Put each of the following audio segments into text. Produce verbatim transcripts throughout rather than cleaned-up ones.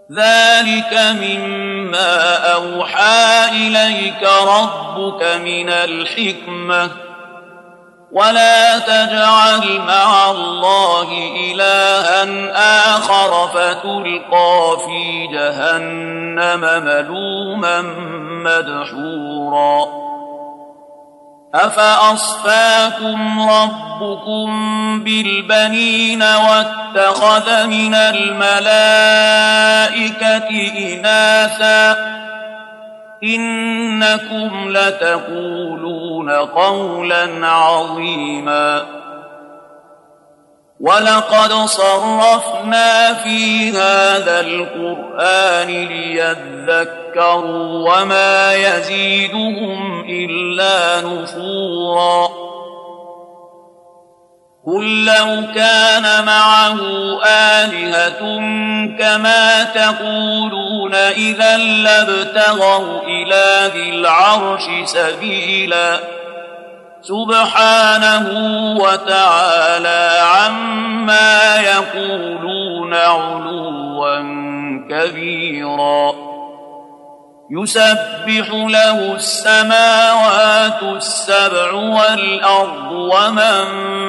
ذلك مما أوحى إليك ربك من الحكمة ولا تجعل مع الله إلها آخر فتلقى في جهنم ملوما مدحورا أفأصفاكم ربكم بالبنين واتخذ من الملائكة إناثا إنكم لتقولون قولا عظيما ولقد صرفنا في هذا القرآن ليذكروا وما يزيدهم إلا نفورا قل لو كان معه آلهة كما تقولون إذا لابتغوا إلى ذي العرش سبيلا سبحانه وتعالى عما يقولون علوا كبيرا يسبح له السماوات السبع والأرض ومن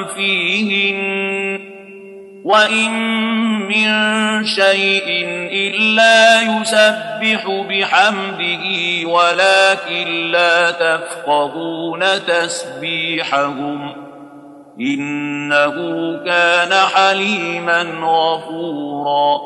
فيهن وإن من شيء إلا يسبح بحمده ولكن لا تفقهون تسبيحهم إنه كان حليما غفورا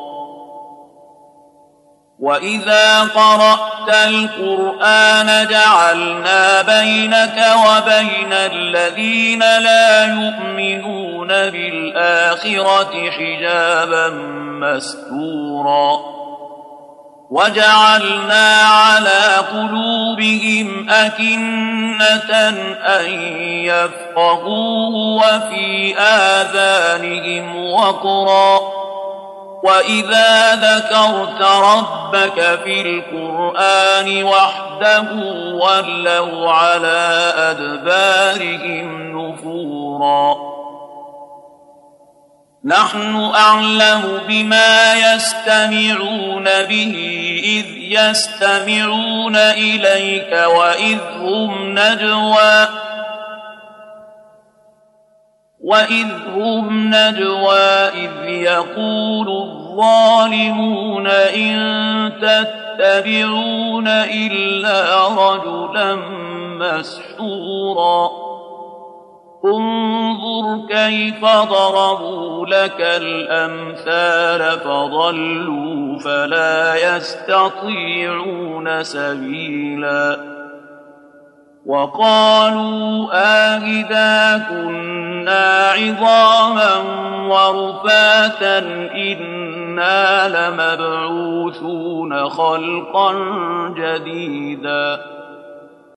وإذا قرأت القرآن جعلنا بينك وبين الذين لا يؤمنون بالآخرة حجابا مستورا وجعلنا على قلوبهم أكنة أن يفقهوه وفي آذانهم وقرا وإذا ذكرت ربك في القرآن وحده ولوا على أدبارهم نفورا نحن أعلم بما يستمعون به إذ يستمعون إليك وإذ هم نجوى وإذ هم نجوى إذ يقول الظالمون إن تتبعون إلا رجلا مسحورا انظر كيف ضربوا لك الأمثال فضلوا فلا يستطيعون سبيلا وقالوا آئذا كنا عظاما ورفاتا إنا لمبعوثون خلقا جديدا